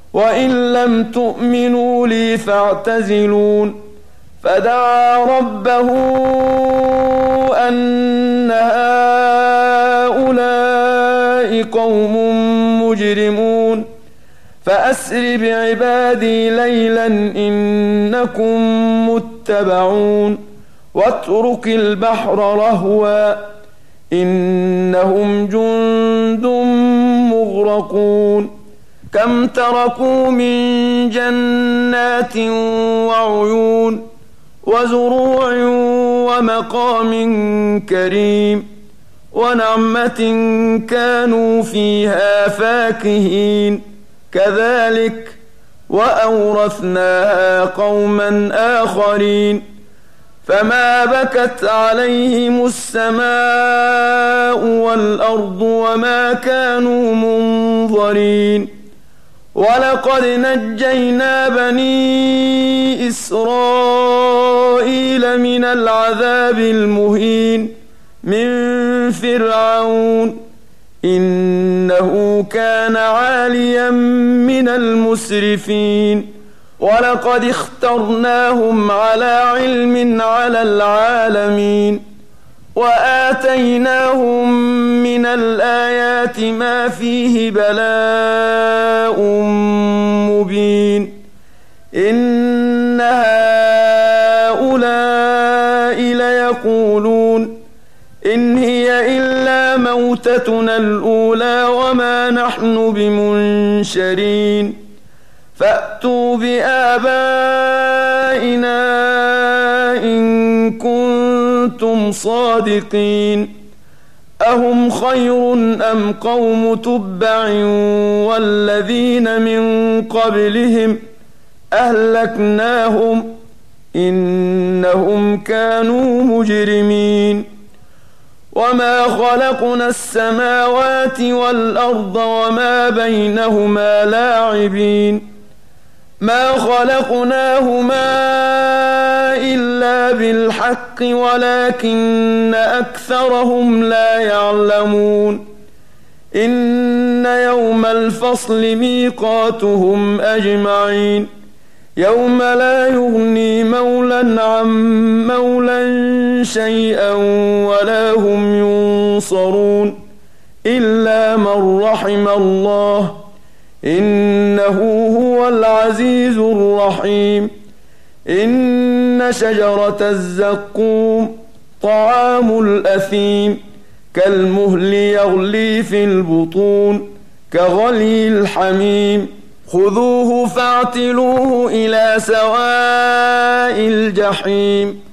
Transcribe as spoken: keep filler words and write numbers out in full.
وإن لم تؤمنوا لي فاعتزلون فدعا ربه أن هؤلاء قوم مجرمون فأسر بعبادي ليلا إنكم متبعون واترك البحر رهوا إنهم جند مغرقون كم تركوا من جنات وعيون وزروع ومقام كريم ونعمة كانوا فيها فاكهين كذلك وأورثناها قوما آخرين فما بكت عليهم السماء والأرض وما كانوا منظرين ولقد نجينا بني إسرائيل من العذاب المهين من فرعون إنه كان عاليا من المسرفين ولقد اخترناهم على علم على العالمين وآتيناهم من الآيات ما فيه بلاء مبين إن هؤلاء ليقولون إن هي إلا موتتنا الأولى وما نحن بمنشرين فأتوا بآبائنا إن كنتم صادقين أهم خير أم قوم تبع والذين من قبلهم أهلكناهم إنهم كانوا مجرمين وما خلقنا السماوات والأرض وما بينهما لاعبين ما خلقناهما إلا بالحق ولكن أكثرهم لا يعلمون إن يوم الفصل ميقاتهم أجمعين يوم لا يغني مولى عن مولى شيئا ولا هم ينصرون إلا من رحم الله إنه هو العزيز الرحيم إن شجرة الزقوم طعام الأثيم كالمهل يغلي في البطون كغلي الحميم خذوه فاعتلوه إلى سواء الجحيم